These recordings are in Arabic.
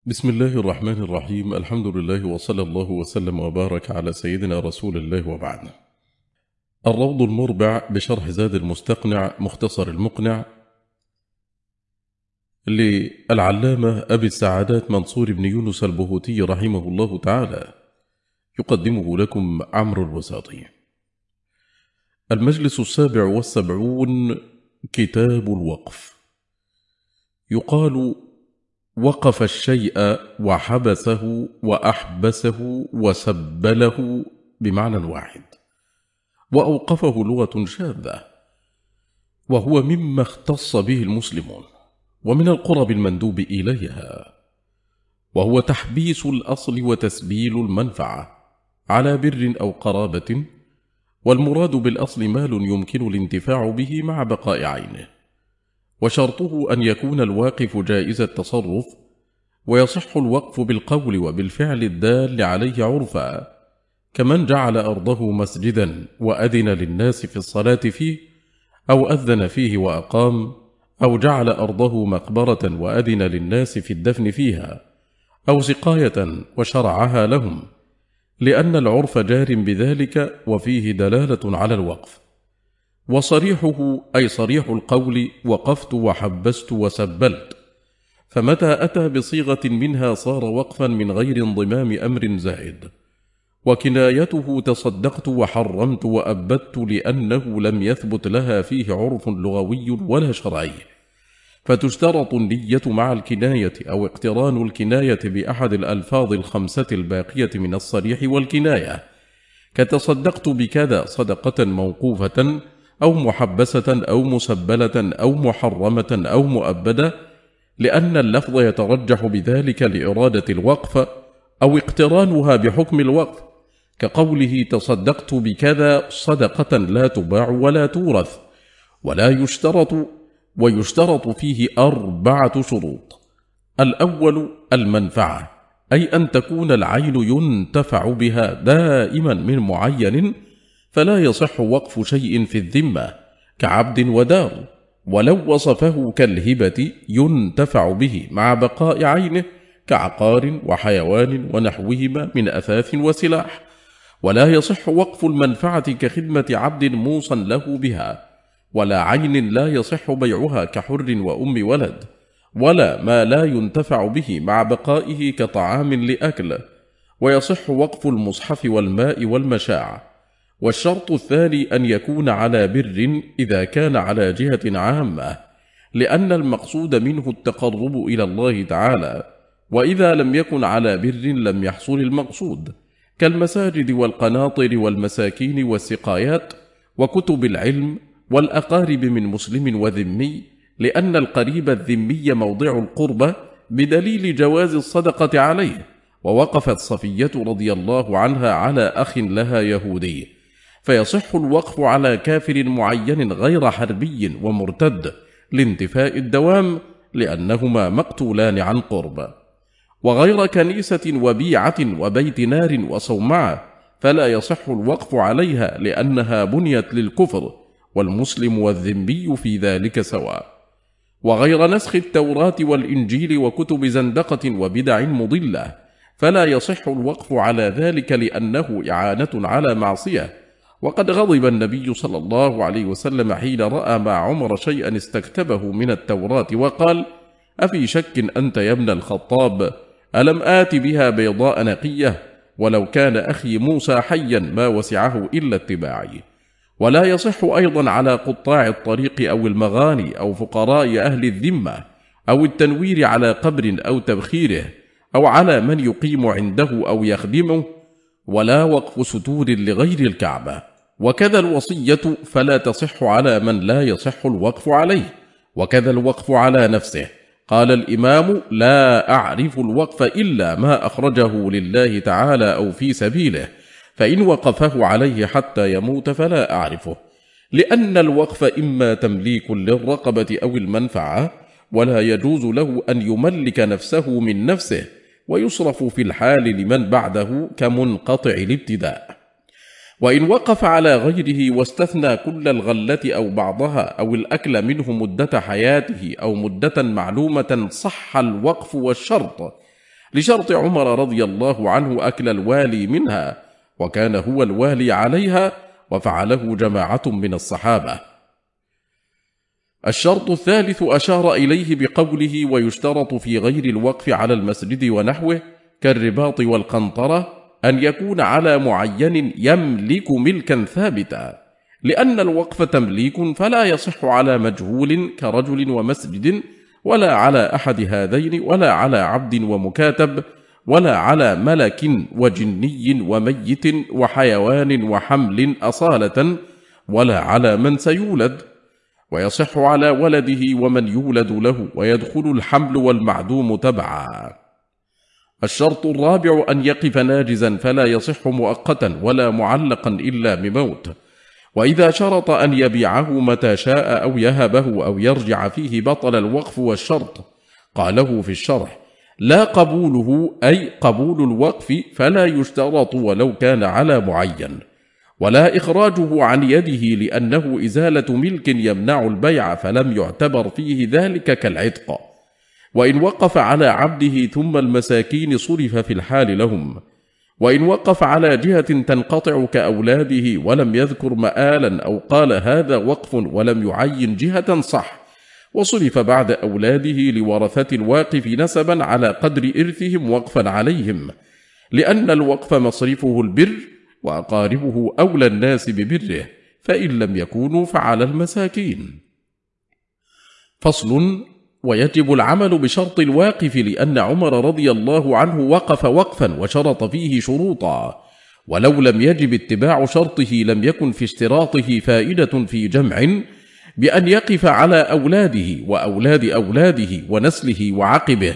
بسم الله الرحمن الرحيم. الحمد لله وصلى الله وسلم وبارك على سيدنا رسول الله وبعد. الروض المربع بشرح زاد المستقنع مختصر المقنع للعلامة أبي السعادات منصور بن يونس البهوتي رحمه الله تعالى، يقدمه لكم عمرو الوساطي. المجلس 77، كتاب الوقف. يقال وقف الشيء وحبسه وأحبسه وسبله بمعنى واحد، وأوقفه لغة شاذة، وهو مما اختص به المسلمون ومن القرب المندوب إليها، وهو تحبيس الأصل وتسبيل المنفعة على بر أو قرابة، والمراد بالأصل مال يمكن الانتفاع به مع بقاء عينه، وشرطه أن يكون الواقف جائز التصرف، ويصح الوقف بالقول وبالفعل الدال عليه عرفا، كمن جعل أرضه مسجدا وأذن للناس في الصلاة فيه، أو أذن فيه وأقام، أو جعل أرضه مقبرة وأذن للناس في الدفن فيها، أو سقاية وشرعها لهم، لأن العرف جار بذلك وفيه دلالة على الوقف. وصريحه أي صريح القول وقفت وحبست وسبلت، فمتى أتى بصيغة منها صار وقفا من غير انضمام أمر زائد. وكنايته تصدقت وحرمت وأبدت، لأنه لم يثبت لها فيه عرف لغوي ولا شرعي، فتشترط النية مع الكناية أو اقتران الكناية بأحد الألفاظ الخمسة الباقية من الصريح والكناية، كتصدقت بكذا صدقة موقوفة أو محبسة أو مسبلة أو محرمة أو مؤبدة، لأن اللفظ يترجح بذلك لإرادة الوقف أو اقترانها بحكم الوقف، كقوله تصدقت بكذا صدقة لا تباع ولا تورث. ويشترط فيه 4 شروط. الأول المنفعة، أي أن تكون العين ينتفع بها دائما من معين، فلا يصح وقف شيء في الذمة كعبد ودار، ولو وصفه كالهبة ينتفع به مع بقاء عينه، كعقار وحيوان ونحوهما من أثاث وسلاح. ولا يصح وقف المنفعة كخدمة عبد موصى له بها، ولا عين لا يصح بيعها كحر وأم ولد، ولا ما لا ينتفع به مع بقائه كطعام لأكل. ويصح وقف المصحف والماء والمشاع. والشرط الثاني أن يكون على بر إذا كان على جهة عامة، لأن المقصود منه التقرب إلى الله تعالى، وإذا لم يكن على بر لم يحصل المقصود، كالمساجد والقناطر والمساكين والسقايات وكتب العلم والأقارب من مسلم وذمي، لأن القريب الذمي موضع القربة بدليل جواز الصدقة عليه. ووقفت صفية رضي الله عنها على أخ لها يهودي، فيصح الوقف على كافر معين غير حربي ومرتد لانتفاء الدوام، لأنهما مقتولان عن قرب. وغير كنيسة وبيعة وبيت نار وصومعة فلا يصح الوقف عليها، لأنها بنيت للكفر، والمسلم والذمي في ذلك سواء. وغير نسخ التوراة والإنجيل وكتب زندقة وبدع مضلة فلا يصح الوقف على ذلك، لأنه إعانة على معصية. وقد غضب النبي صلى الله عليه وسلم حين رأى مع عمر شيئا استكتبه من التوراة وقال: أفي شك أنت يا ابن الخطاب؟ ألم آت بها بيضاء نقية؟ ولو كان أخي موسى حيا ما وسعه إلا اتباعي. ولا يصح أيضا على قطاع الطريق أو المغاني أو فقراء أهل الذمة، أو التنوير على قبر أو تبخيره، أو على من يقيم عنده أو يخدمه، ولا وقف ستور لغير الكعبة. وكذا الوصية فلا تصح على من لا يصح الوقف عليه، وكذا الوقف على نفسه. قال الإمام: لا أعرف الوقف إلا ما أخرجه لله تعالى أو في سبيله، فإن وقفه عليه حتى يموت فلا أعرفه، لأن الوقف إما تمليك للرقبة أو المنفعة، ولا يجوز له أن يملك نفسه من نفسه، ويصرف في الحال لمن بعده كمنقطع الابتداء. وإن وقف على غيره واستثنى كل الغلة أو بعضها أو الأكل منه مدة حياته أو مدة معلومة صح الوقف والشرط، لشرط عمر رضي الله عنه أكل الوالي منها، وكان هو الوالي عليها، وفعله جماعة من الصحابة. الشرط الثالث أشار إليه بقوله: ويشترط في غير الوقف على المسجد ونحوه كالرباط والقنطرة أن يكون على معين يملك ملكا ثابتا، لأن الوقف تمليك فلا يصح على مجهول كرجل ومسجد، ولا على أحد هذين، ولا على عبد ومكاتب، ولا على ملك وجني وميت وحيوان وحمل أصالة، ولا على من سيولد، ويصح على ولده ومن يولد له، ويدخل الحمل والمعدوم تبعا. الشرط الرابع أن يقف ناجزا فلا يصح مؤقتا ولا معلقا إلا بموت، وإذا شرط أن يبيعه متى شاء أو يهبه أو يرجع فيه بطل الوقف والشرط. قاله في الشرح: لا قبوله أي قبول الوقف فلا يشترط ولو كان على معين، ولا إخراجه عن يده لأنه إزالة ملك يمنع البيع فلم يعتبر فيه ذلك كالعتق. وإن وقف على عبده ثم المساكين صرف في الحال لهم، وإن وقف على جهة تنقطع كأولاده ولم يذكر مآلا أو قال هذا وقف ولم يعين جهة صح، وصرف بعد أولاده لورثة الواقف نسبا على قدر إرثهم وقفا عليهم، لأن الوقف مصرفه البر، وأقاربه أولى الناس ببره، فإن لم يكونوا فعلى المساكين. فصل: ويجب العمل بشرط الواقف، لأن عمر رضي الله عنه وقف وقفا وشرط فيه شروطا، ولو لم يجب اتباع شرطه لم يكن في اشتراطه فائدة في جمع بأن يقف على أولاده وأولاد أولاده ونسله وعقبه،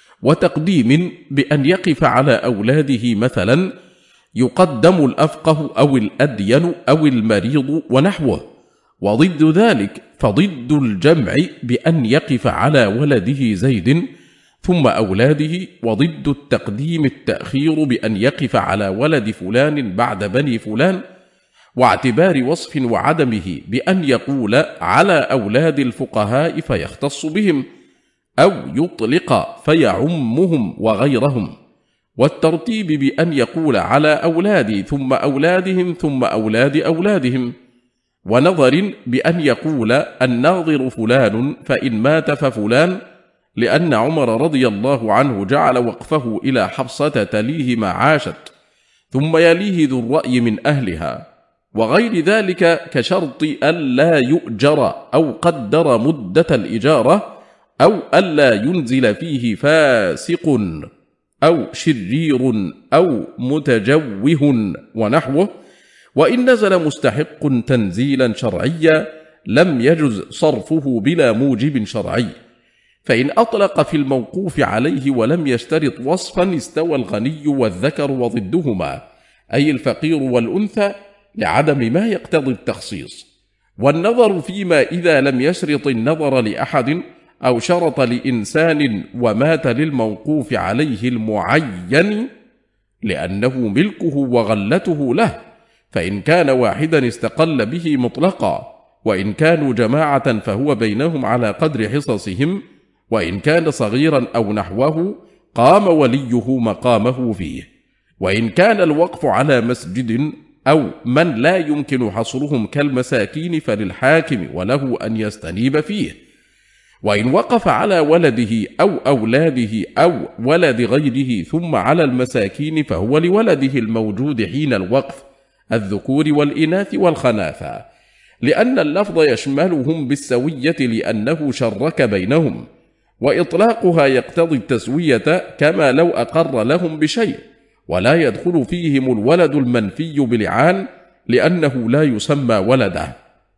وتقديم بأن يقف على أولاده مثلا يقدم الأفقه أو الأدين أو المريض ونحوه، وضد ذلك فضد الجمع بأن يقف على ولده زيد ثم أولاده، وضد التقديم التأخير بأن يقف على ولد فلان بعد بني فلان، واعتبار وصف وعدمه بأن يقول على أولاد الفقهاء فيختص بهم، أو يطلق فيعمهم وغيرهم، والترتيب بأن يقول على أولادي ثم أولادهم ثم أولاد أولادهم، ونظر بأن يقول الناظر فلان فإن مات ففلان، لأن عمر رضي الله عنه جعل وقفه إلى حفصة تليه ما عاشت، ثم يليه ذو الرأي من أهلها، وغير ذلك كشرط ألا يؤجر أو قدر مدة الإجارة، أو ألا ينزل فيه فاسق أو شرير أو متجوه ونحوه. وإن نزل مستحق تنزيلا شرعيا لم يجز صرفه بلا موجب شرعي، فإن أطلق في الموقوف عليه ولم يشترط وصفا استوى الغني والذكر وضدهما، أي الفقير والأنثى، لعدم ما يقتضي التخصيص. والنظر فيما إذا لم يشرط النظر لأحد أو شرط لإنسان ومات للموقوف عليه المعين، لأنه ملكه وغلته له، فإن كان واحدا استقل به مطلقا، وإن كانوا جماعة فهو بينهم على قدر حصصهم، وإن كان صغيرا أو نحوه قام وليه مقامه فيه. وإن كان الوقف على مسجد أو من لا يمكن حصرهم كالمساكين فللحاكم وله أن يستنيب فيه. وإن وقف على ولده أو أولاده أو ولد غيره ثم على المساكين فهو لولده الموجود حين الوقف، الذكور والإناث والخناثى، لأن اللفظ يشملهم بالسوية لأنه شرك بينهم، وإطلاقها يقتضي التسوية كما لو أقر لهم بشيء، ولا يدخل فيهم الولد المنفي بلعان لأنه لا يسمى ولده.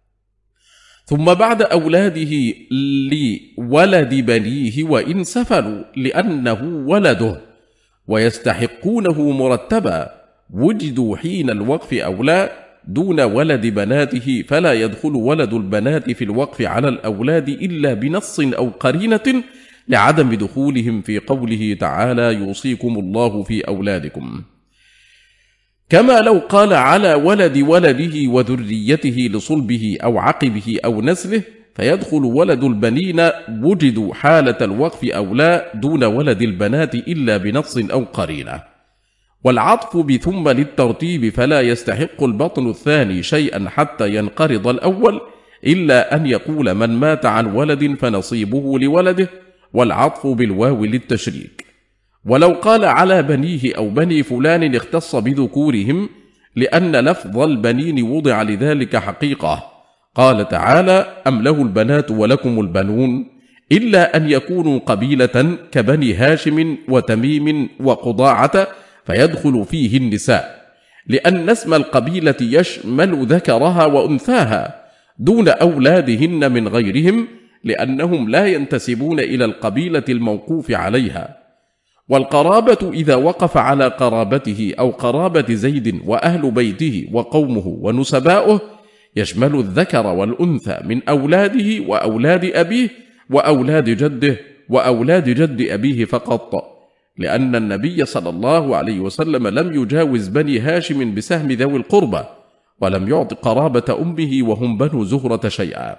ثم بعد أولاده لولد بنيه وإن سفلوا لأنه ولده ويستحقونه مرتبا، وجدوا حين الوقف أولى دون ولد بناته، فلا يدخل ولد البنات في الوقف على الأولاد إلا بنص أو قرينة لعدم دخولهم في قوله تعالى يوصيكم الله في أولادكم، كما لو قال على ولد ولده وذريته لصلبه أو عقبه أو نسله، فيدخل ولد البنين وجدوا حالة الوقف أو لا دون ولد البنات إلا بنص أو قرينة. والعطف بثم للترتيب فلا يستحق البطن الثاني شيئا حتى ينقرض الأول، إلا أن يقول من مات عن ولد فنصيبه لولده، والعطف بالواو للتشريك. ولو قال على بنيه أو بني فلان اختص بذكورهم، لأن لفظ البنين وضع لذلك حقيقة. قال تعالى: أم له البنات ولكم البنون، إلا أن يكونوا قبيلة كبني هاشم وتميم وقضاعة فيدخل فيه النساء، لأن اسم القبيلة يشمل ذكرها وأنثاها دون أولادهن من غيرهم، لأنهم لا ينتسبون إلى القبيلة الموقوف عليها. والقرابة إذا وقف على قرابته أو قرابة زيد وأهل بيته وقومه ونسباؤه يشمل الذكر والأنثى من أولاده وأولاد أبيه وأولاد جده وأولاد جد أبيه فقط، لأن النبي صلى الله عليه وسلم لم يجاوز بني هاشم بسهم ذوي القربى، ولم يعط قرابة أمه وهم بنو زهرة شيئا.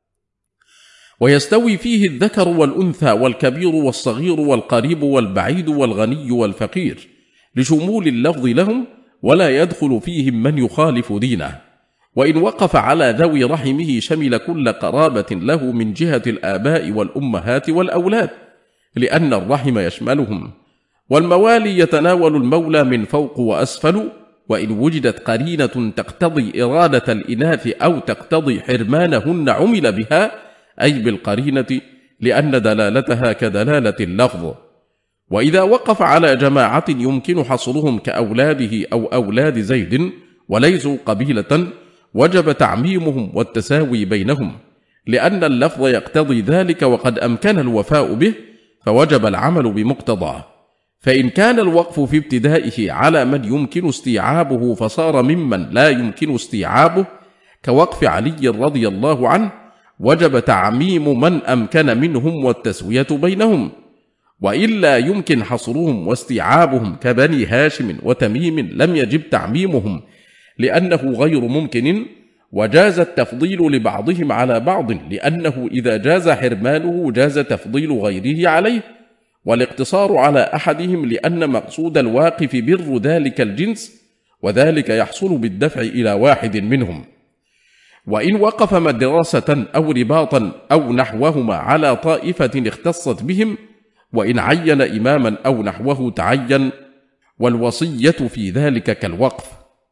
ويستوي فيه الذكر والأنثى والكبير والصغير والقريب والبعيد والغني والفقير لشمول اللفظ لهم، ولا يدخل فيهم من يخالف دينه. وإن وقف على ذوي رحمه شمل كل قرابة له من جهة الآباء والأمهات والأولاد، لأن الرحم يشملهم. والموالي يتناول المولى من فوق وأسفل، وإن وجدت قرينة تقتضي إرادة الإناث أو تقتضي حرمانهن عمل بها، أي بالقرينة، لأن دلالتها كدلالة اللفظ. وإذا وقف على جماعة يمكن حصرهم كأولاده أو أولاد زيد وليسوا قبيلة، وجب تعميمهم والتساوي بينهم، لأن اللفظ يقتضي ذلك وقد أمكن الوفاء به، فوجب العمل بمقتضاه. فإن كان الوقف في ابتدائه على من يمكن استيعابه فصار ممن لا يمكن استيعابه، كوقف علي رضي الله عنه، وجب تعميم من أمكن منهم والتسوية بينهم. وإلا يمكن حصرهم واستيعابهم كبني هاشم وتميم لم يجب تعميمهم، لأنه غير ممكن، وجاز التفضيل لبعضهم على بعض، لأنه إذا جاز حرمانه جاز تفضيل غيره عليه، والاقتصار على أحدهم لأن مقصود الواقف بر ذلك الجنس، وذلك يحصل بالدفع إلى واحد منهم. وإن وقف مدرسة أو رباطا أو نحوهما على طائفة اختصت بهم، وإن عين إماما أو نحوه تعين، والوصية في ذلك كالوقف.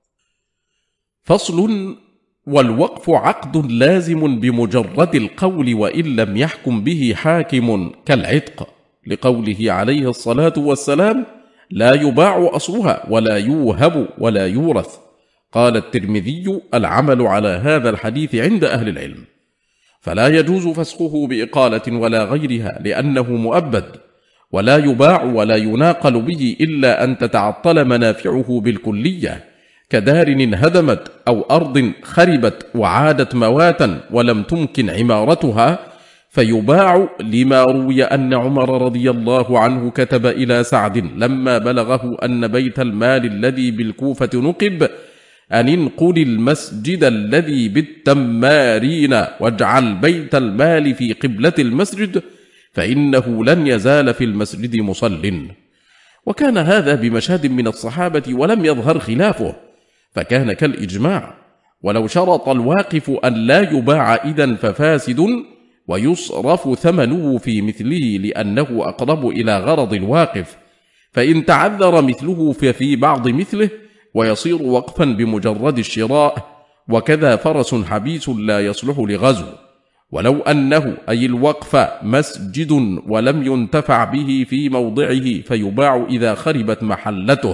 فصل: والوقف عقد لازم بمجرد القول وإن لم يحكم به حاكم، كالعتق، لقوله عليه الصلاة والسلام: لا يباع أصلها ولا يوهب ولا يورث. قال الترمذي: العمل على هذا الحديث عند أهل العلم، فلا يجوز فسخه بإقالة ولا غيرها لأنه مؤبد، ولا يباع ولا يناقل به إلا أن تتعطل منافعه بالكلية، كدار انهدمت أو أرض خربت وعادت مواتا ولم تمكن عمارتها، فيباع، لما روي أن عمر رضي الله عنه كتب إلى سعد لما بلغه أن بيت المال الذي بالكوفة نقب أن انقل المسجد الذي بالتمارين واجعل بيت المال في قبلة المسجد، فإنه لن يزال في المسجد مصل. وكان هذا بمشهد من الصحابة ولم يظهر خلافه، فكان كالإجماع. ولو شرط الواقف أن لا يباع إذن ففاسد، ويصرف ثمنه في مثله لأنه أقرب إلى غرض الواقف، فإن تعذر مثله ففي بعض مثله، ويصير وقفا بمجرد الشراء. وكذا فرس حبيس لا يصلح لغزو، ولو أنه أي الوقف مسجد ولم ينتفع به في موضعه فيباع إذا خربت محلته.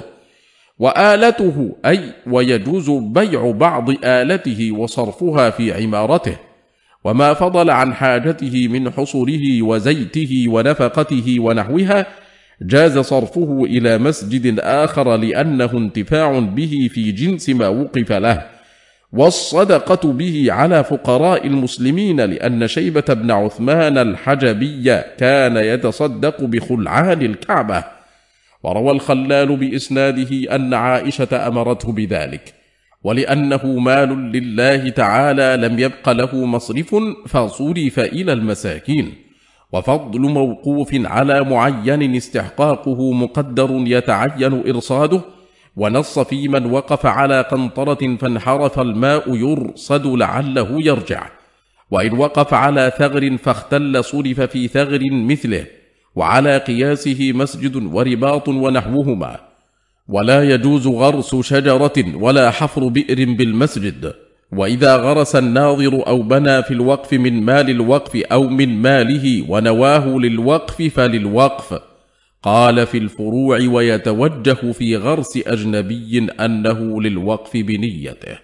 وآلته أي ويجوز بيع بعض آلته وصرفها في عمارته، وما فضل عن حاجته من حصره وزيته ونفقته ونحوها جاز صرفه إلى مسجد آخر لأنه انتفاع به في جنس ما وقف له. والصدقة به على فقراء المسلمين، لأن شيبة بن عثمان الحجبي كان يتصدق بخلعان الكعبة. وروى الخلال بإسناده أن عائشة أمرته بذلك. ولأنه مال لله تعالى لم يبق له مصرف فصرف إلى المساكين، وفضل موقوف على معين استحقاقه مقدر يتعين إرصاده، ونص في من وقف على قنطرة فانحرف الماء يرصد لعله يرجع، وإن وقف على ثغر فاختل صرف في ثغر مثله، وعلى قياسه مسجد ورباط ونحوهما. ولا يجوز غرس شجرة ولا حفر بئر بالمسجد. وإذا غرس الناظر أو بنى في الوقف من مال الوقف أو من ماله ونواه للوقف فللوقف. قال في الفروع: ويتوجه في غرس أجنبي أنه للوقف بنيته.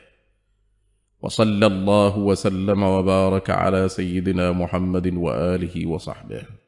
وصلى الله وسلم وبارك على سيدنا محمد وآله وصحبه.